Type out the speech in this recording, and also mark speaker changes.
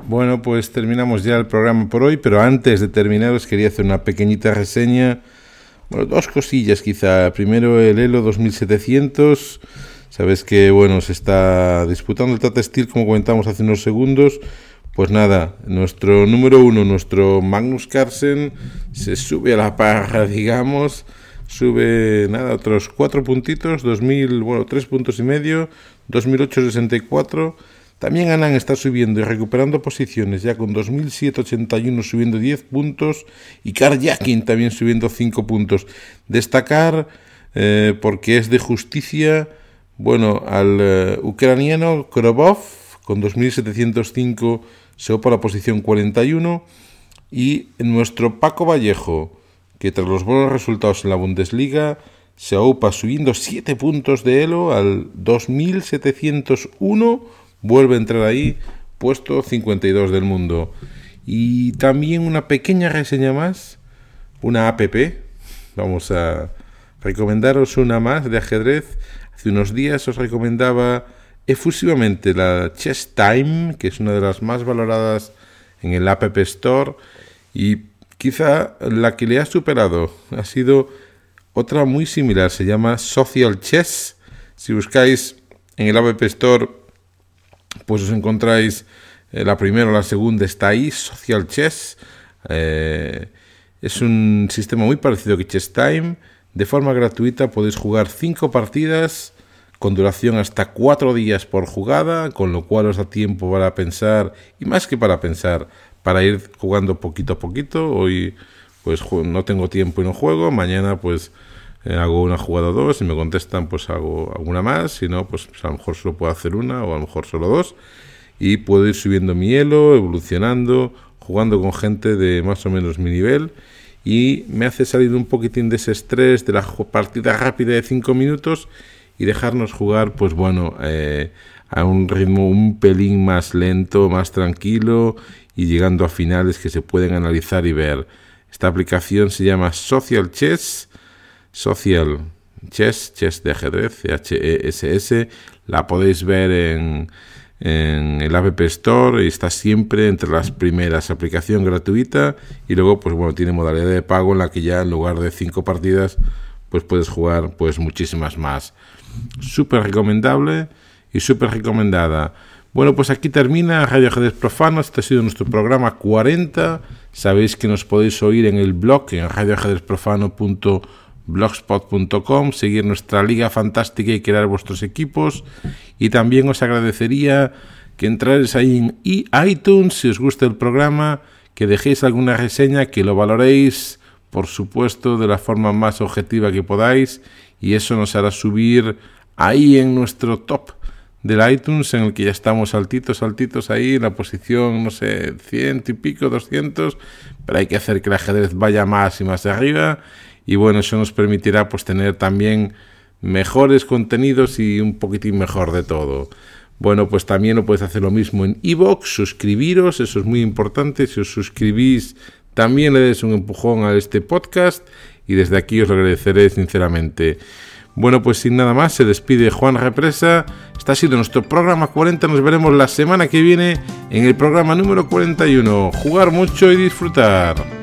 Speaker 1: Bueno, pues terminamos ya el programa por hoy, pero antes de terminar os quería hacer una pequeñita reseña. Bueno, dos cosillas quizá. Primero el Elo 2700. Sabes que, bueno, se está disputando el Tata Steel, como comentamos hace unos segundos. Pues nada, nuestro número uno, nuestro Magnus Carlsen, se sube a la parra, digamos. Sube, nada, otros 4 puntitos, 3 puntos y medio, 2.864. También Anand está subiendo y recuperando posiciones, ya con 2.781 subiendo 10 puntos y Karjakin también subiendo 5 puntos. Destacar, porque es de justicia, bueno, al ucraniano Korobov, con 2.705 se opa la posición 41, y nuestro Paco Vallejo, que tras los buenos resultados en la Bundesliga, se opa subiendo 7 puntos de Elo al 2.701, vuelve a entrar ahí, puesto 52 del mundo. Y también una pequeña reseña más, una app. Vamos a recomendaros una más de ajedrez. Hace unos días os recomendaba efusivamente la Chess Time, que es una de las más valoradas en el App Store, y quizá la que le ha superado ha sido otra muy similar, se llama Social Chess. Si buscáis en el App Store, pues os encontráis la primera o la segunda, está ahí, Social Chess. Es un sistema muy parecido que Chess Time. De forma gratuita podéis jugar 5 partidas con duración hasta 4 días por jugada, con lo cual os da tiempo para pensar, y más que para pensar, para ir jugando poquito a poquito. Hoy pues no tengo tiempo y no juego, mañana pues hago una jugada o dos, si me contestan pues hago alguna más, si no pues a lo mejor solo puedo hacer una o a lo mejor solo 2, y puedo ir subiendo mi elo, evolucionando, jugando con gente de más o menos mi nivel, y me hace salir un poquitín de ese estrés de la partida rápida de 5 minutos y dejarnos jugar pues bueno, a un ritmo un pelín más lento, más tranquilo, y llegando a finales que se pueden analizar y ver. Esta aplicación se llama Social Chess, Chess de ajedrez, CHESS. La podéis ver en el App Store y está siempre entre las primeras. Aplicación gratuita, y luego pues bueno, tiene modalidad de pago en la que ya en lugar de 5 partidas pues puedes jugar pues muchísimas más. Súper recomendable y súper recomendada. Bueno, pues aquí termina Radio Ajedrez Profano. Este ha sido nuestro programa 40. Sabéis que nos podéis oír en el blog, en radioajedrezprofano.blogspot.com, seguir nuestra liga fantástica y crear vuestros equipos. Y también os agradecería que entráis ahí en iTunes, si os gusta el programa, que dejéis alguna reseña, que lo valoréis, por supuesto, de la forma más objetiva que podáis, y eso nos hará subir ahí en nuestro top del iTunes, en el que ya estamos saltitos ahí, en la posición, no sé, 100 y pico, 200, pero hay que hacer que el ajedrez vaya más y más arriba, y bueno, eso nos permitirá pues tener también mejores contenidos y un poquitín mejor de todo. Bueno, pues también lo podéis hacer lo mismo en iVoox, suscribiros, eso es muy importante. Si os suscribís, también le des un empujón a este podcast, y desde aquí os lo agradeceré sinceramente. Bueno, pues sin nada más, se despide Juan Represa. Este ha sido nuestro programa 40. Nos veremos la semana que viene en el programa número 41. Jugar mucho y disfrutar.